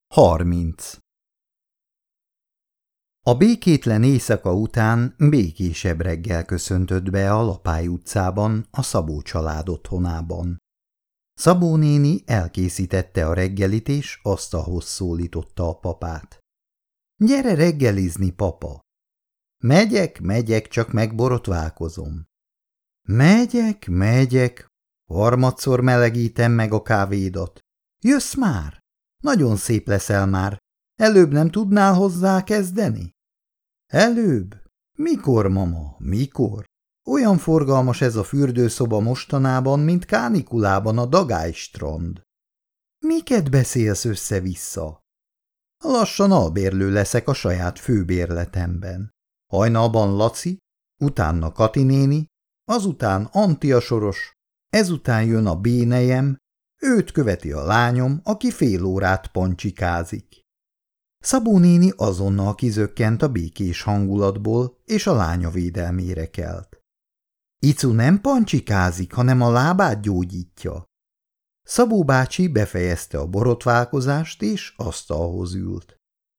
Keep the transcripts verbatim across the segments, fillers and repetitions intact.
harminc. A békétlen éjszaka után békésebb reggel köszöntött be a Lapály utcában, a Szabó család otthonában. Szabó néni elkészítette a reggelit, és asztalhoz szólította a papát. – Gyere reggelizni, papa! – Megyek, megyek, csak megborotválkozom. – Megyek, megyek, harmadszor melegítem meg a kávédat. Jössz már? Nagyon szép leszel már. Előbb nem tudnál hozzá kezdeni? Előbb? Mikor, mama, mikor? Olyan forgalmas ez a fürdőszoba mostanában, mint kánikulában a Dagály-strand. Miket beszélsz össze-vissza? Lassan albérlő leszek a saját főbérletemben. Hajnalban Laci, utána Kati néni, azután Anti a soros, ezután jön a bénejem, őt követi a lányom, aki fél órát pancsikázik. Szabó néni azonnal kizökkent a békés hangulatból, és a lánya védelmére kelt. Icu nem pancsikázik, hanem a lábát gyógyítja. Szabó bácsi befejezte a borotválkozást, és asztalhoz ült.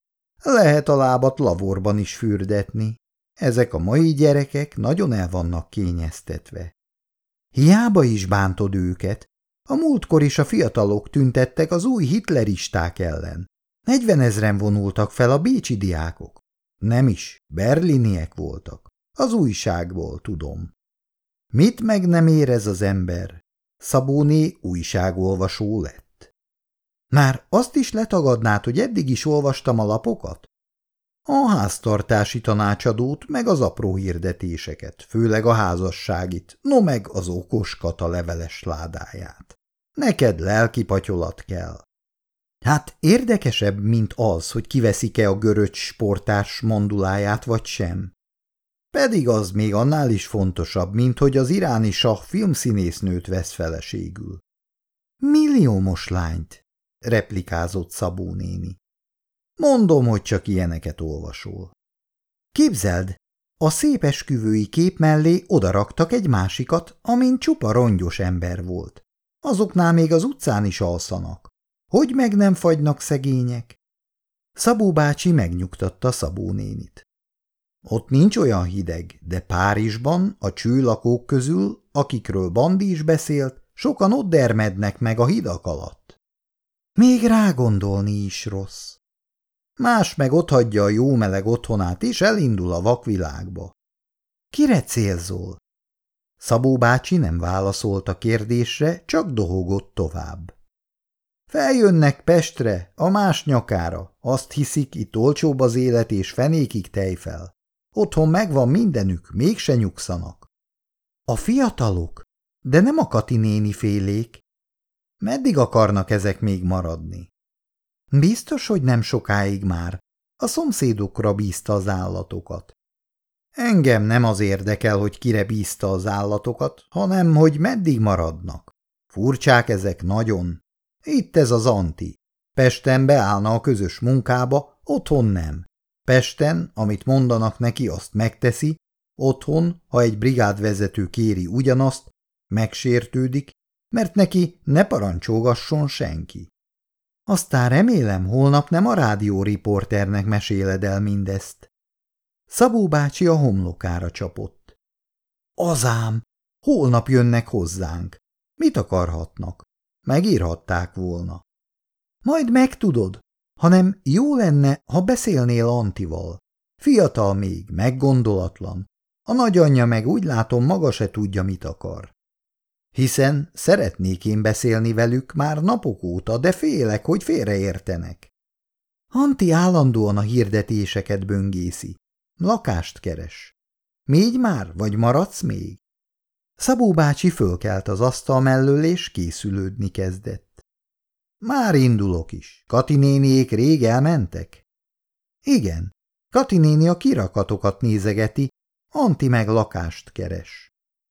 Lehet a lábat lavorban is fürdetni. Ezek a mai gyerekek nagyon el vannak kényeztetve. Hiába is bántod őket. A múltkor is a fiatalok tüntettek az új hitleristák ellen. Negyvenezren vonultak fel a bécsi diákok. Nem is, berliniek voltak. Az újságból tudom. Mit meg nem érez az ember? Szabóné újságolvasó lett. Már azt is letagadnád, hogy eddig is olvastam a lapokat? A háztartási tanácsadót, meg az apró hirdetéseket, főleg a házasságit, no meg az okos Kata leveles ládáját. Neked lelkipatyolat kell. Hát érdekesebb, mint az, hogy kiveszik-e a görögy sportárs manduláját vagy sem. Pedig az még annál is fontosabb, mint hogy az iráni sah filmszínésznőt vesz feleségül. Milliómos lányt, replikázott Szabó néni. Mondom, hogy csak ilyeneket olvasol. Képzeld, a szép esküvői kép mellé odaraktak egy másikat, amin csupa rongyos ember volt. Azoknál még az utcán is alszanak. Hogy meg nem fagynak szegények? Szabó bácsi megnyugtatta Szabó nénit. Ott nincs olyan hideg, de Párizsban a csőlakók közül, akikről Bandi is beszélt, sokan ott dermednek meg a hidak alatt. Még rágondolni is rossz. Más meg otthagyja a jó meleg otthonát, és elindul a vakvilágba. Kire célzol? Szabó bácsi nem válaszolt a kérdésre, csak dohogott tovább. Feljönnek Pestre, a más nyakára, azt hiszik, itt olcsóbb az élet és fenékig tejfel. Otthon megvan mindenük, mégse nyugszanak. A fiatalok? De nem a Kati néni félék. Meddig akarnak ezek még maradni? Biztos, hogy nem sokáig már. A szomszédokra bízta az állatokat. Engem nem az érdekel, hogy kire bízta az állatokat, hanem hogy meddig maradnak. Furcsák ezek nagyon. Itt ez az Anti. Pesten beállna a közös munkába, otthon nem. Pesten, amit mondanak neki, azt megteszi, otthon, ha egy brigádvezető kéri ugyanazt, megsértődik, mert neki ne parancsolgasson senki. Aztán remélem, holnap nem a rádióriporternek meséled el mindezt. Szabó bácsi a homlokára csapott. Azám, holnap jönnek hozzánk. Mit akarhatnak? Megírhatták volna. Majd megtudod, hanem jó lenne, ha beszélnél Antival. Fiatal még, meggondolatlan. A nagyanyja meg úgy látom maga se tudja, mit akar. Hiszen szeretnék én beszélni velük már napok óta, de félek, hogy félreértenek. Anti állandóan a hirdetéseket böngészi. Lakást keres. Mégy már, vagy maradsz még? Szabó bácsi fölkelt az asztal mellől, és készülődni kezdett. Már indulok is. Kati néniék rég elmentek? Igen. Kati néni a kirakatokat nézegeti, Anti meg lakást keres.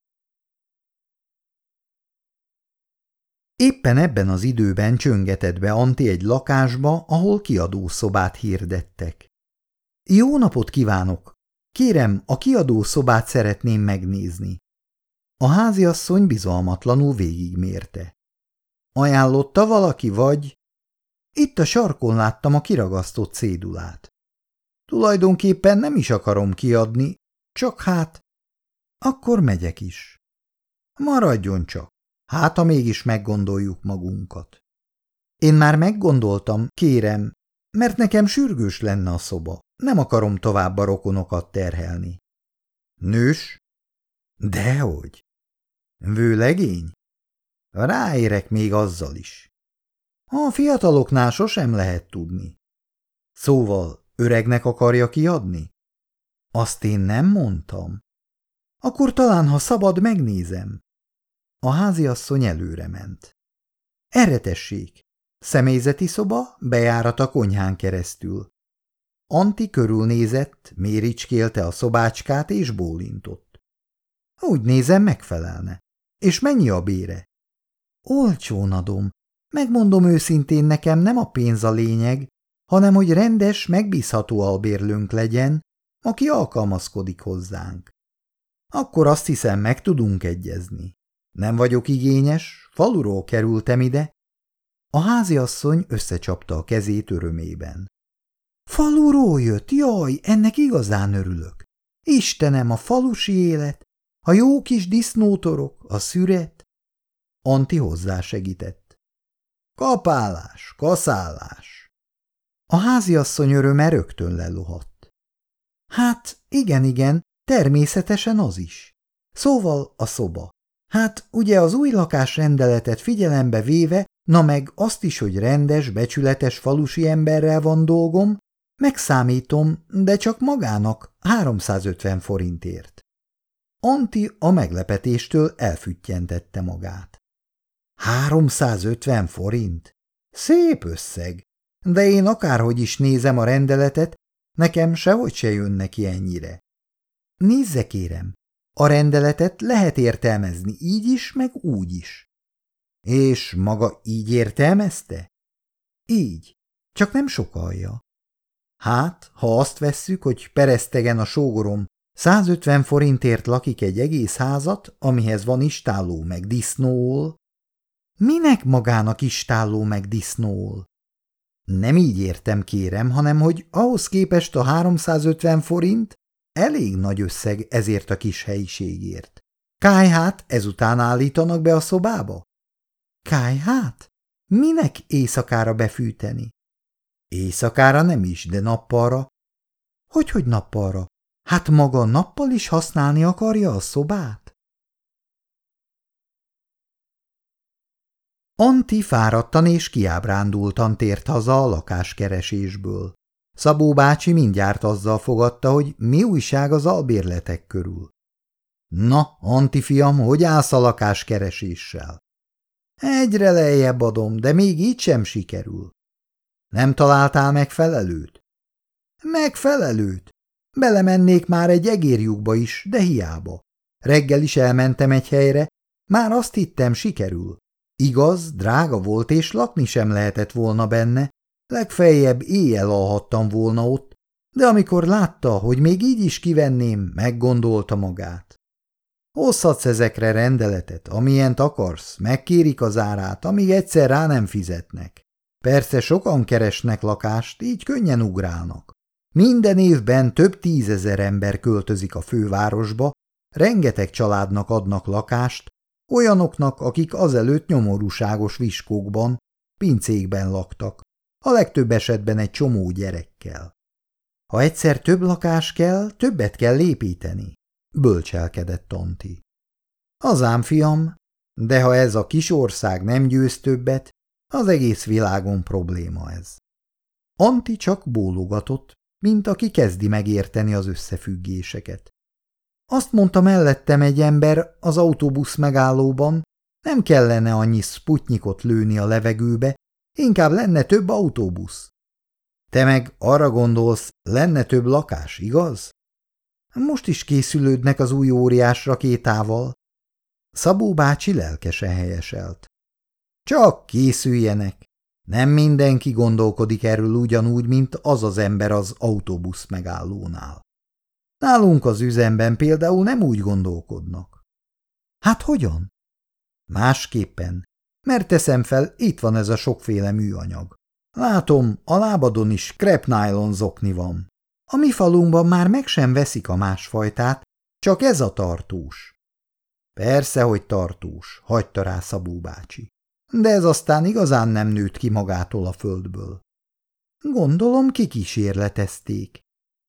Éppen ebben az időben csöngetett be Anti egy lakásba, ahol kiadószobát hirdettek. Jó napot kívánok! Kérem, a kiadószobát szeretném megnézni. A háziasszony bizalmatlanul végigmérte. Ajánlotta valaki, vagy? Itt a sarkon láttam a kiragasztott cédulát. Tulajdonképpen nem is akarom kiadni, csak hát... Akkor megyek is. Maradjon csak, hát ha mégis meggondoljuk magunkat. Én már meggondoltam, kérem, mert nekem sürgős lenne a szoba. Nem akarom tovább a rokonokat terhelni. Nős? Dehogy. Vőlegény? Ráérek még azzal is. A fiataloknál sosem lehet tudni. Szóval öregnek akarja kiadni? Azt én nem mondtam. Akkor talán, ha szabad, megnézem. A háziasszony előre ment. Erre tessék. Személyzeti szoba, bejárat a konyhán keresztül. Antti körülnézett, méricskélte a szobácskát és bólintott. Úgy nézem, megfelelne. És mennyi a bére? Olcsón adom. Megmondom őszintén, nekem nem a pénz a lényeg, hanem hogy rendes, megbízható albérlőnk legyen, aki alkalmazkodik hozzánk. Akkor azt hiszem, meg tudunk egyezni. Nem vagyok igényes, faluról kerültem ide. A háziasszony összecsapta a kezét örömében. Faluról jött, jaj, ennek igazán örülök. Istenem, a falusi élet, a jó kis disznótorok, a szüret. Antti hozzásegített. Kapálás, kaszálás. A háziasszony öröme rögtön lelohadt. Hát, igen, igen, természetesen az is. Szóval a szoba. Hát, ugye az új lakásrendeletet figyelembe véve, na meg azt is, hogy rendes, becsületes falusi emberrel van dolgom, megszámítom, de csak magának háromszázötven forintért. Antti a meglepetéstől elfüttyentette magát. háromszázötven forint? Szép összeg, de én akárhogy is nézem a rendeletet, nekem sehogy se jön neki ennyire. Nézze, kérem, a rendeletet lehet értelmezni így is, meg úgy is. És maga így értelmezte? Így, csak nem sokalja. Hát, ha azt vesszük, hogy Peresztegen a sógorom százötven forintért lakik egy egész házat, amihez van istálló meg disznóol. Minek magának istálló meg disznóol? Nem így értem, kérem, hanem hogy ahhoz képest a háromszázötven forint elég nagy összeg ezért a kis helyiségért. Kályhát ezután állítanak be a szobába? Kályhát? Minek éjszakára befűteni? Éjszakára nem is, de nappalra. Hogyhogy nappalra? Hát maga nappal is használni akarja a szobát? Antti fáradtan és kiábrándultan tért haza a lakáskeresésből. Szabó bácsi mindjárt azzal fogadta, hogy mi újság az albérletek körül. Na, Antti fiam, hogy állsz a lakáskereséssel? Egyre lejjebb adom, de még így sem sikerül. Nem találtál megfelelőt? Megfelelőt? Belemennék már egy egérlyukba is, de hiába. Reggel is elmentem egy helyre, már azt hittem, sikerül. Igaz, drága volt, és lakni sem lehetett volna benne, legfeljebb éjjel alhattam volna ott, de amikor látta, hogy még így is kivenném, meggondolta magát. Hozhatsz ezekre rendeletet, amilyent akarsz, megkérik az árát, amíg egyszer rá nem fizetnek. Persze sokan keresnek lakást, így könnyen ugrálnak. Minden évben több tízezer ember költözik a fővárosba, rengeteg családnak adnak lakást, olyanoknak, akik azelőtt nyomorúságos viskókban, pincékben laktak, a legtöbb esetben egy csomó gyerekkel. Ha egyszer több lakás kell, többet kell építeni, bölcselkedett Antti. Az ám, fiam, de ha ez a kis ország nem győz többet, az egész világon probléma ez. Antti csak bólogatott, mint aki kezdi megérteni az összefüggéseket. Azt mondta mellettem egy ember az autóbusz megállóban, nem kellene annyi szputnyikot lőni a levegőbe, inkább lenne több autóbusz. Te meg arra gondolsz, lenne több lakás, igaz? Most is készülődnek az új óriás rakétával. Szabó bácsi lelkesen helyeselt. Csak készüljenek. Nem mindenki gondolkodik erről ugyanúgy, mint az az ember az autóbusz megállónál. Nálunk az üzemben például nem úgy gondolkodnak. Hát hogyan? Másképpen, mert teszem fel, itt van ez a sokféle műanyag. Látom, a lábadon is krepnylon zokni van. A mi falunkban már meg sem veszik a másfajtát, csak ez a tartós. Persze, hogy tartós, hagyta rá Szabó bácsi. De ez aztán igazán nem nőtt ki magától a földből. Gondolom, kikísérletezték.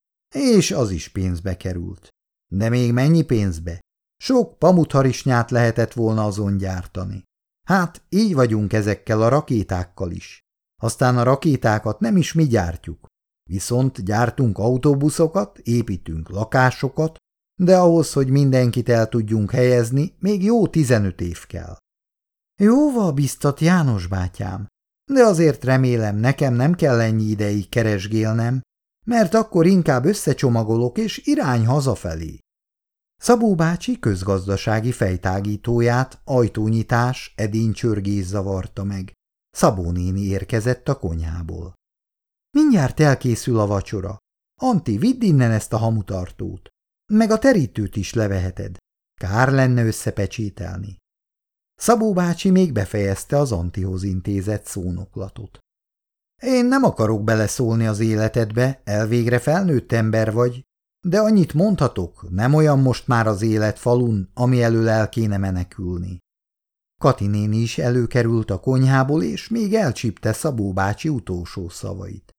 És az is pénzbe került. De még mennyi pénzbe? Sok pamutharisnyát lehetett volna azon gyártani. Hát, így vagyunk ezekkel a rakétákkal is. Aztán a rakétákat nem is mi gyártjuk. Viszont gyártunk autóbuszokat, építünk lakásokat, de ahhoz, hogy mindenkit el tudjunk helyezni, még jó tizenöt év kell. Jóval biztat, János bátyám, de azért remélem, nekem nem kell ennyi ideig keresgélnem, mert akkor inkább összecsomagolok és irány hazafelé. Szabó bácsi közgazdasági fejtágítóját ajtónyitás, edénycsörgés zavarta meg. Szabó néni érkezett a konyhából. Mindjárt elkészül a vacsora. Anti, vidd innen ezt a hamutartót. Meg a terítőt is leveheted. Kár lenne összepecsételni. Szabó bácsi még befejezte az Antihoz intézett szónoklatot. Én nem akarok beleszólni az életedbe, elvégre felnőtt ember vagy, de annyit mondhatok, nem olyan most már az élet falun, ami elől el kéne menekülni. Kati néni is előkerült a konyhából, és még elcsípte Szabó bácsi utolsó szavait.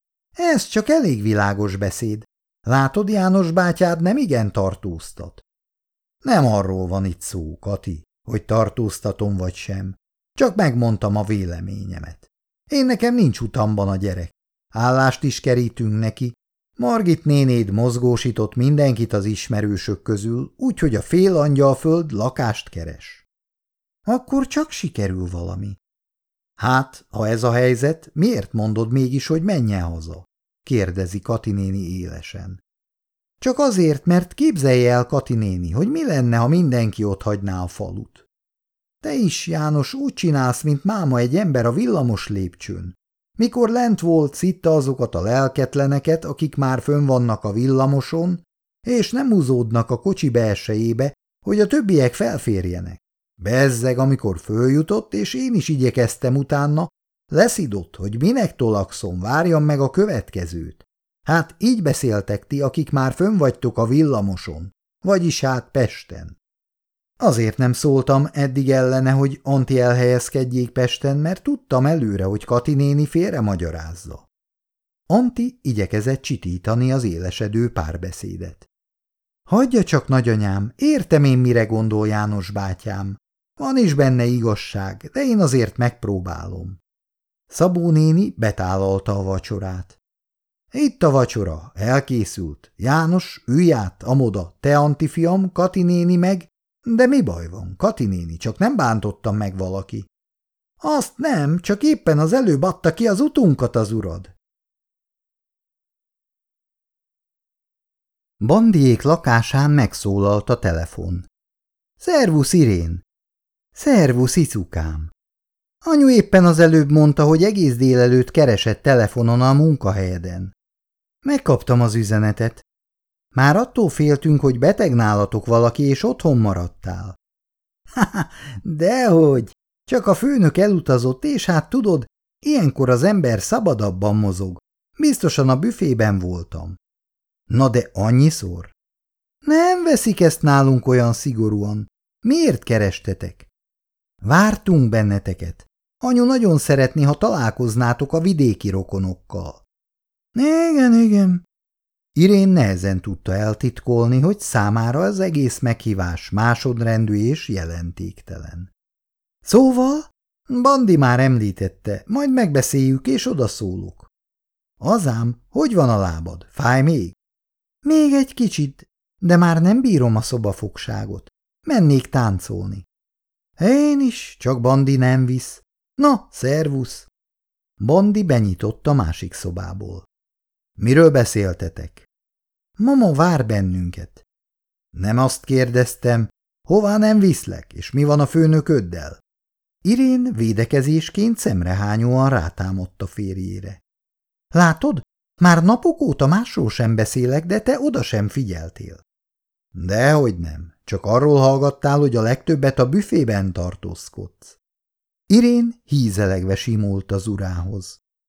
Ez csak elég világos beszéd. Látod, János bátyád nem igen tartóztat. Nem arról van itt szó, Kati, hogy tartóztatom vagy sem. Csak megmondtam a véleményemet. Én nekem nincs utamban a gyerek. Állást is kerítünk neki. Margit nénéd mozgósított mindenkit az ismerősök közül, úgyhogy a fél angyalföld lakást keres. Akkor csak sikerül valami. Hát, ha ez a helyzet, miért mondod mégis, hogy menjen haza? Kérdezi Kati néni élesen. Csak azért, mert képzelje el, Kati néni, hogy mi lenne, ha mindenki ott hagyná a falut. Te is, János, úgy csinálsz, mint máma egy ember a villamos lépcsőn. Mikor lent volt, szitta azokat a lelketleneket, akik már fönn vannak a villamoson, és nem húzódnak a kocsi belsejébe, hogy a többiek felférjenek. Bezzeg, amikor följutott, és én is igyekeztem utána, leszidott, hogy minek tolakszom, várjam meg a következőt. Hát így beszéltek ti, akik már fönn vagytok a villamoson, vagyis hát Pesten. Azért nem szóltam eddig ellene, hogy Anti elhelyezkedjék Pesten, mert tudtam előre, hogy Kati néni félre magyarázza. Anti igyekezett csitítani az élesedő párbeszédet. Hagyja csak, nagyanyám, értem én, mire gondol János bátyám. Van is benne igazság, de én azért megpróbálom. Szabó néni betálalta a vacsorát. Itt a vacsora, elkészült. János, ülj át, amoda, te, Anti fiam, Kati néni meg. De mi baj van, Kati néni, csak nem bántottam meg valaki. Azt nem, csak éppen az előbb adta ki az utunkat az urad. Bandiék lakásán megszólalt a telefon. Szervusz, Irén! Szervusz, icukám! Anyu éppen az előbb mondta, hogy egész délelőtt keresett telefonon a munkahelyeden. Megkaptam az üzenetet. Már attól féltünk, hogy beteg nálatok valaki, és otthon maradtál. Haha, dehogy! Csak a főnök elutazott, és hát tudod, ilyenkor az ember szabadabban mozog. Biztosan a büfében voltam. Na de annyiszor? Nem veszik ezt nálunk olyan szigorúan. Miért kerestetek? Vártunk benneteket. Anyu nagyon szeretné, ha találkoznátok a vidéki rokonokkal. Igen, igen. Irén nehezen tudta eltitkolni, hogy számára az egész meghívás másodrendű és jelentéktelen. Szóval, Bandi már említette, majd megbeszéljük és odaszólok. Azám, hogy van a lábad? Fáj még? Még egy kicsit, de már nem bírom a szobafogságot. Mennék táncolni. Én is, csak Bandi nem visz. Na, szervusz! Bandi benyitott a másik szobából. Miről beszéltetek? Mama vár bennünket. Nem azt kérdeztem, hová nem viszlek, és mi van a főnököddel? Irén védekezésként szemrehányóan rátámadt a férjére. Látod, már napok óta másról sem beszélek, de te oda sem figyeltél. Dehogy nem, csak arról hallgattál, hogy a legtöbbet a büfében tartózkodsz. Irén hízelegve simult az urához.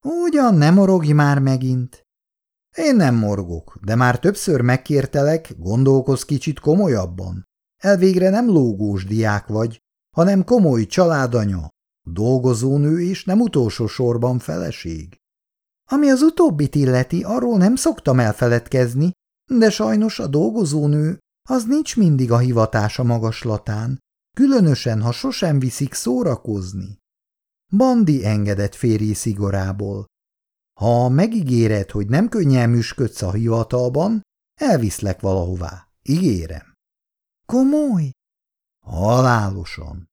Ugyan nem morogj már megint. Én nem morgok, de már többször megkértelek, gondolkozz kicsit komolyabban. Elvégre nem lógós diák vagy, hanem komoly családanya, dolgozónő és nem utolsó sorban feleség. Ami az utóbbit illeti, arról nem szoktam elfeledkezni, de sajnos a dolgozónő az nincs mindig a hivatása magaslatán, különösen, ha sosem viszik szórakozni. Bandi engedett férji szigorából. Ha megígéred, hogy nem könnyelműsködsz a hivatalban, elviszlek valahová. Ígérem. Komoly? Halálosan.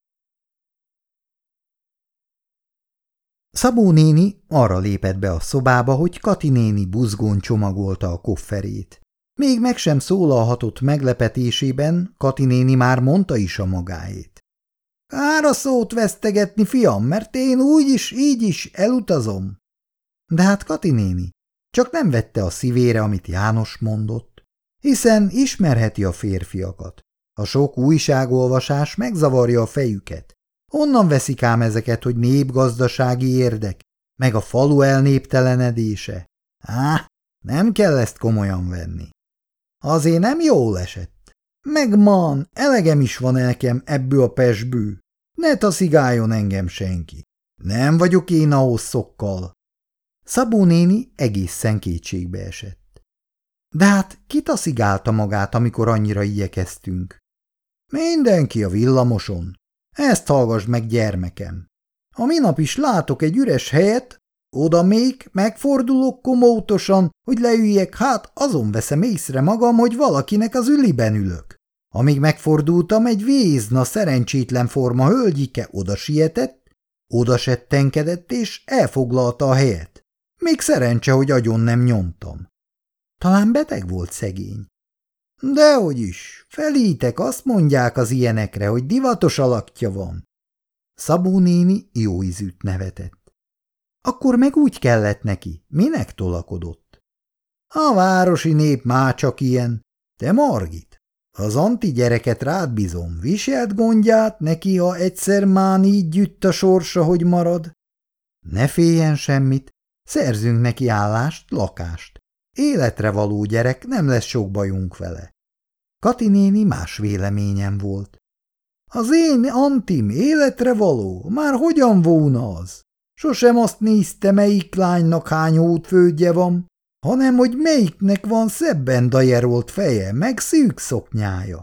Szabó néni arra lépett be a szobába, hogy Kati néni buzgón csomagolta a kofferét. Még meg sem szólalhatott meglepetésében, Kati néni már mondta is a magáét. Kár a szót vesztegetni, fiam, mert én úgy is, így is elutazom. De hát Kati néni csak nem vette a szívére, amit János mondott, hiszen ismerheti a férfiakat. A sok újságolvasás megzavarja a fejüket. Honnan veszik ám ezeket, hogy népgazdasági érdek, meg a falu elnéptelenedése? Á, nem kell ezt komolyan venni. Azért nem jól esett. Meg man, elegem is van nekem ebből a pesből. Ne taszigáljon engem senki. Nem vagyok én a hosszokkal. Szabó néni egészen kétségbe esett. De hát ki taszigálta magát, amikor annyira igyekeztünk? Mindenki a villamoson. Ezt hallgass meg, gyermekem. A minap is látok egy üres helyet, oda még megfordulok komótosan, hogy leüljek, hát azon veszem észre magam, hogy valakinek az üliben ülök. Amíg megfordultam, egy vézna szerencsétlen forma hölgyike oda sietett, oda settenkedett és elfoglalta a helyet. Még szerencse, hogy agyon nem nyomtam. Talán beteg volt szegény. Dehogy is, felítek, azt mondják az ilyenekre, hogy divatos alakja van. Szabó néni jó ízűt nevetett. Akkor meg úgy kellett neki, minek tolakodott? A városi nép már csak ilyen. Te, Margit, az anti gyereket rád bizom, viselt gondját neki, ha egyszer már így gyütt a sorsa, hogy marad? Ne féljen semmit, szerzünk neki állást, lakást. Életre való gyerek, nem lesz sok bajunk vele. Kati néni más véleményen volt. Az én antim életre való, már hogyan volna az? Sosem azt nézte, melyik lánynak hány hódföldje van, hanem hogy melyiknek van szebben dajerolt feje, meg szűk szoknyája.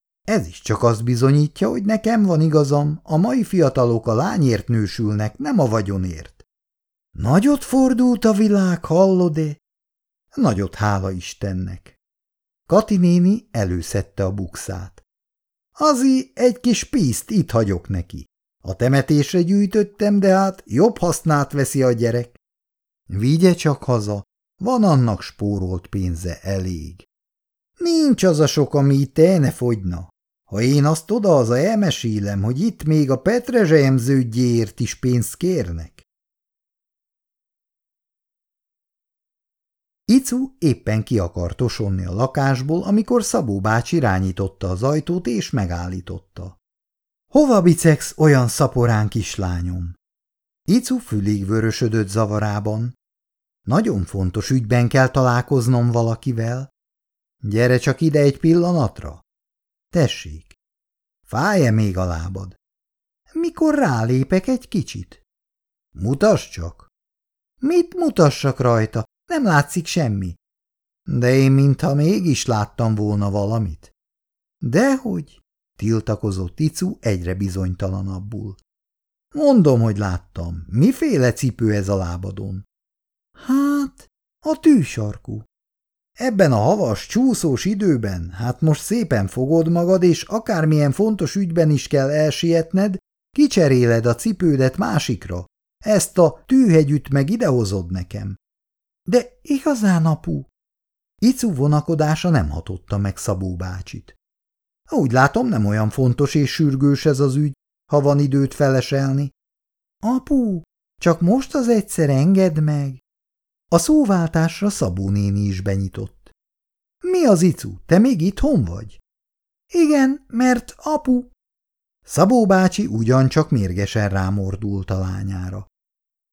Ez is csak azt bizonyítja, hogy nekem van igazam, a mai fiatalok a lányért nősülnek, nem a vagyonért. Nagyot fordult a világ, hallod-e? Nagyot, hála Istennek. Kati néni előszedte a bukszát. Azi, egy kis pízt itt hagyok neki. A temetésre gyűjtöttem, de hát jobb hasznát veszi a gyerek. Vigye csak haza, van annak spórolt pénze elég. Nincs az a sok, ami itt el ne fogyna. Ha én azt oda-haza elmesélem, hogy itt még a petrezselyemződjéért is pénzt kérnek. Icu éppen ki akart osonni a lakásból, amikor Szabó bácsi irányította az ajtót és megállította. Hova bicegsz, olyan szaporán kislányom? Icu fülig vörösödött zavarában. Nagyon fontos ügyben kell találkoznom valakivel. Gyere csak ide egy pillanatra. Tessék. Fáj-e még a lábad? Mikor rálépek egy kicsit? Mutass csak. Mit mutassak rajta? Nem látszik semmi. De én mintha mégis láttam volna valamit. Dehogy? Tiltakozott Icu egyre bizonytalanabbul. Mondom, hogy láttam. Miféle cipő ez a lábadon? Hát, a tűsarkú. Ebben a havas, csúszós időben, hát most szépen fogod magad, és akármilyen fontos ügyben is kell elsietned, kicseréled a cipődet másikra. Ezt a tűhegyüt meg idehozod nekem. De igazán, apu? Icu vonakodása nem hatotta meg Szabó bácsit. Úgy látom, nem olyan fontos és sürgős ez az ügy, ha van időt feleselni. Apu, csak most az egyszer engedd meg. A szóváltásra Szabó néni is benyitott. Mi az, Icu, te még itthon vagy? Igen, mert apu. Szabó bácsi ugyancsak mérgesen rámordult a lányára.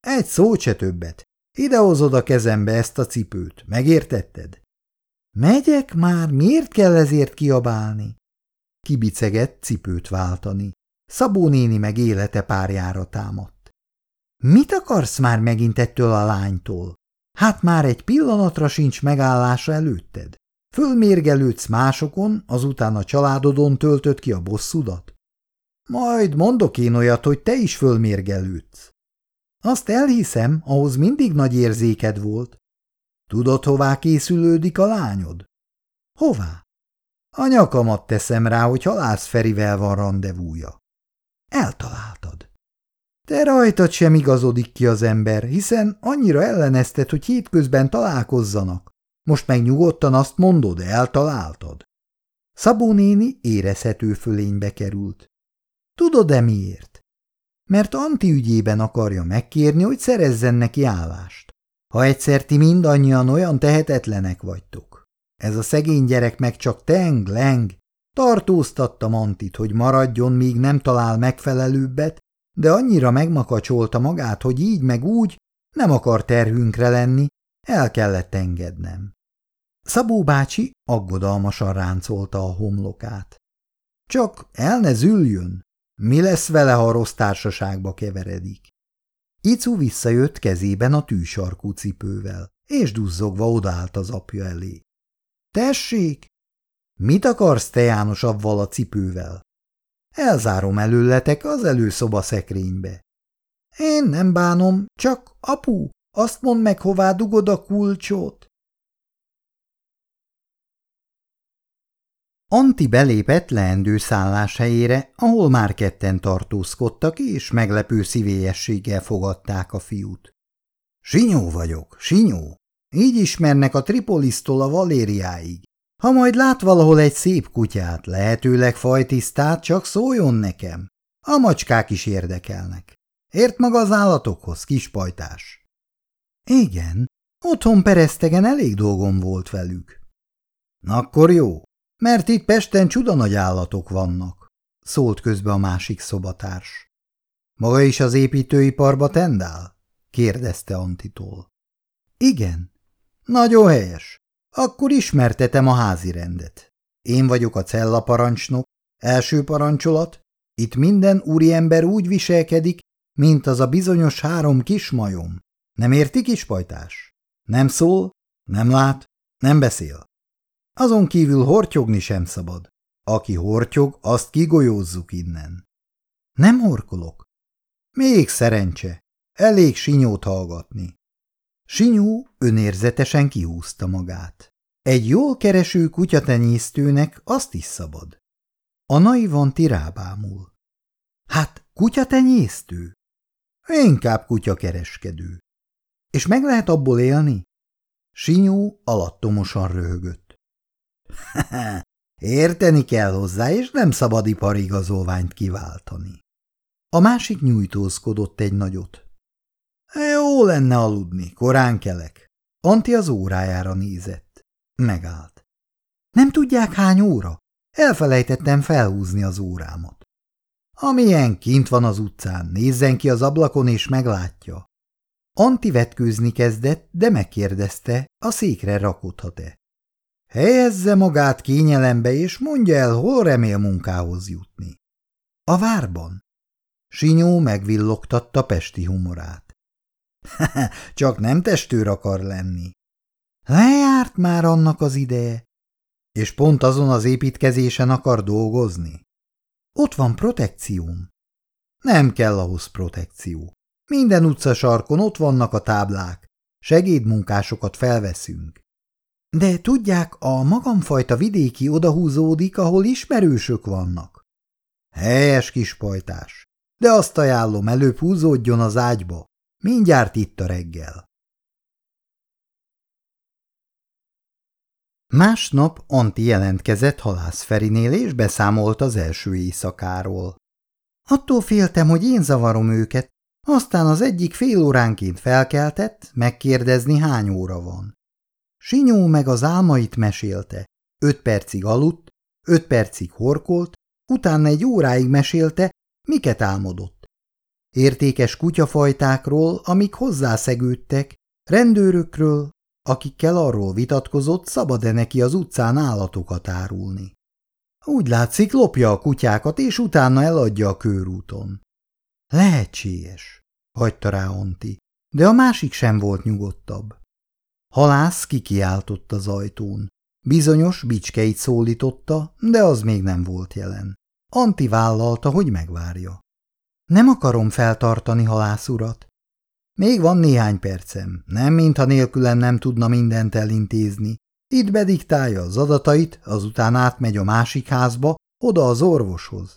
Egy szót se többet. Idehozod a kezembe ezt a cipőt, megértetted? Megyek már, miért kell ezért kiabálni? Kibicegett cipőt váltani. Szabó néni meg élete párjára támadt. Mit akarsz már megint ettől a lánytól? Hát már egy pillanatra sincs megállása előtted. Fölmérgelődsz másokon, azután a családodon töltöd ki a bosszudat? Majd mondok én olyat, hogy te is fölmérgelődsz. Azt elhiszem, ahhoz mindig nagy érzéked volt. Tudod, hová készülődik a lányod? Hová? A nyakamat teszem rá, hogy Halász Ferivel van randevúja. Eltaláltad. Te rajtad sem igazodik ki az ember, hiszen annyira ellenezted, hogy hétközben találkozzanak. Most meg nyugodtan azt mondod, eltaláltad. Szabó néni érezhető fölénybe került. Tudod-e miért? Mert Anti ügyében akarja megkérni, hogy szerezzen neki állást. Ha egyszer ti mindannyian olyan tehetetlenek vagytok. Ez a szegény gyerek meg csak teng-leng. Tartóztattam Antit, hogy maradjon, míg nem talál megfelelőbbet, de annyira megmakacsolta magát, hogy így meg úgy nem akar terhünkre lenni, el kellett engednem. Szabó bácsi aggodalmasan ráncolta a homlokát. Csak el ne züljön. Mi lesz vele, ha rossz társaságba keveredik? Icu visszajött kezében a tűsarkú cipővel, és duzzogva odállt az apja elé. Tessék! Mit akarsz te, János, avval a cipővel? Elzárom előletek az előszoba szekrénybe. Én nem bánom, csak apu, azt mondd meg, hová dugod a kulcsot. Anti belépett leendő szálláshelyére, ahol már ketten tartózkodtak, és meglepő szívélyességgel fogadták a fiút. Sinyó vagyok, Sinyó. Így ismernek a Tripolisztól a Valériáig. Ha majd lát valahol egy szép kutyát, lehetőleg fajtisztát, csak szóljon nekem. A macskák is érdekelnek. Ért maga az állatokhoz, kispajtás? Igen, otthon Peresztegen elég dolgom volt velük. Akkor jó, mert itt Pesten csuda nagy állatok vannak, szólt közbe a másik szobatárs. Maga is az építőiparba tendál? Kérdezte Antitól. Igen. Nagyon helyes. Akkor ismertetem a házi rendet. Én vagyok a cellaparancsnok, első parancsolat. Itt minden úriember úgy viselkedik, mint az a bizonyos három kismajom. Nem érti, kispajtás? Nem szól, nem lát, nem beszél. Azon kívül hortyogni sem szabad. Aki hortyog, azt kigolyózzuk innen. Nem horkolok. Még szerencse. Elég Sinyót hallgatni. Sinyó önérzetesen kihúzta magát. Egy jól kereső kutyatenyésztőnek azt is szabad. A naivanti rábámul. Hát kutyatenyésztő? Inkább kutyakereskedő. És meg lehet abból élni? Sinyó alattomosan röhögött. Érteni kell hozzá, és nem szabad iparigazolványt kiváltani. A másik nyújtózkodott egy nagyot. Jó lenne aludni, korán kelek. Anti az órájára nézett. Megállt. Nem tudják, hány óra? Elfelejtettem felhúzni az órámat. Amilyen kint van az utcán, nézzen ki az ablakon és meglátja. Anti vetkőzni kezdett, de megkérdezte, a székre rakodhat-e. Helyezze magát kényelembe, és mondja el, hol remél munkához jutni. A várban. Sinyó megvillogtatta pesti humorát. Csak nem testőr akar lenni. Lejárt már annak az ideje. És pont azon az építkezésen akar dolgozni. Ott van protekcióm. Nem kell ahhoz protekció. Minden utcasarkon ott vannak a táblák. Segédmunkásokat felveszünk. De tudják, a magamfajta vidéki odahúzódik, ahol ismerősök vannak. Helyes kispajtás. De azt ajánlom, előbb húzódjon az ágyba. Mindjárt itt a reggel. Másnap Anti jelentkezett Halász Ferinél, és beszámolt az első éjszakáról. Attól féltem, hogy én zavarom őket, aztán az egyik fél óránként felkeltett, megkérdezni, hány óra van. Sinyó meg az álmait mesélte. Öt percig aludt, öt percig horkolt, utána egy óráig mesélte, miket álmodott. értékes kutyafajtákról, amik hozzászegődtek, rendőrökről, akikkel arról vitatkozott, szabad-e neki az utcán állatokat árulni. Úgy látszik, lopja a kutyákat, és utána eladja a körúton. Lehetséges, hagyta rá Antti, de a másik sem volt nyugodtabb. Halász kikiáltott az ajtón. Bizonyos bicskeit szólította, de az még nem volt jelen. Antti vállalta, hogy megvárja. Nem akarom feltartani, halász urat. Még van néhány percem, nem mintha nélkülem nem tudna mindent elintézni. Itt bediktálja az adatait, azután átmegy a másik házba, oda az orvoshoz.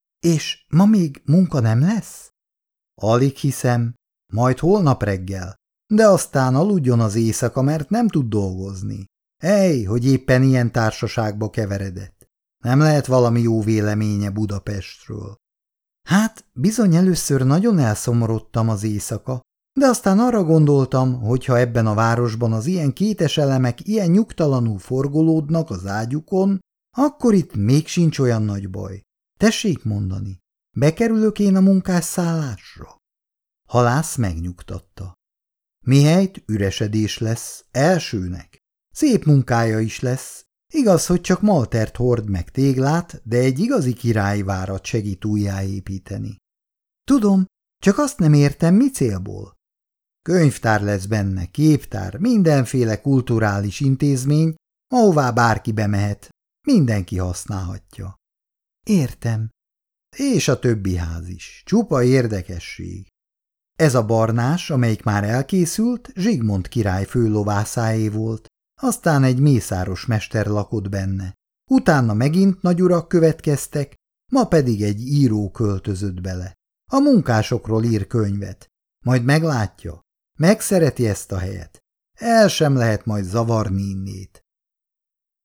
És ma még munka nem lesz? Alig hiszem, majd holnap reggel, de aztán aludjon az éjszaka, mert nem tud dolgozni. Ej, hogy éppen ilyen társaságba keveredett. Nem lehet valami jó véleménye Budapestről. Hát, bizony először nagyon elszomorodtam az éjszaka, de aztán arra gondoltam, hogy ha ebben a városban az ilyen kétes elemek ilyen nyugtalanul forgolódnak az ágyukon, akkor itt még sincs olyan nagy baj. Tessék mondani, bekerülök én a munkásszállásra? Halász megnyugtatta. Mihelyt üresedés lesz, elsőnek. Szép munkája is lesz. Igaz, hogy csak maltert hord meg téglát, de egy igazi királyi várat segít újjáépíteni. Tudom, csak azt nem értem, mi célból. Könyvtár lesz benne, képtár, mindenféle kulturális intézmény, ahová bárki bemehet, mindenki használhatja. Értem. És a többi ház is, csupa érdekesség. Ez a barnás, amelyik már elkészült, Zsigmond király főlovászáé volt, aztán egy mészáros mester lakott benne. Utána megint nagyurak következtek, ma pedig egy író költözött bele. A munkásokról ír könyvet. Majd meglátja, megszereti ezt a helyet. El sem lehet majd zavarni innét.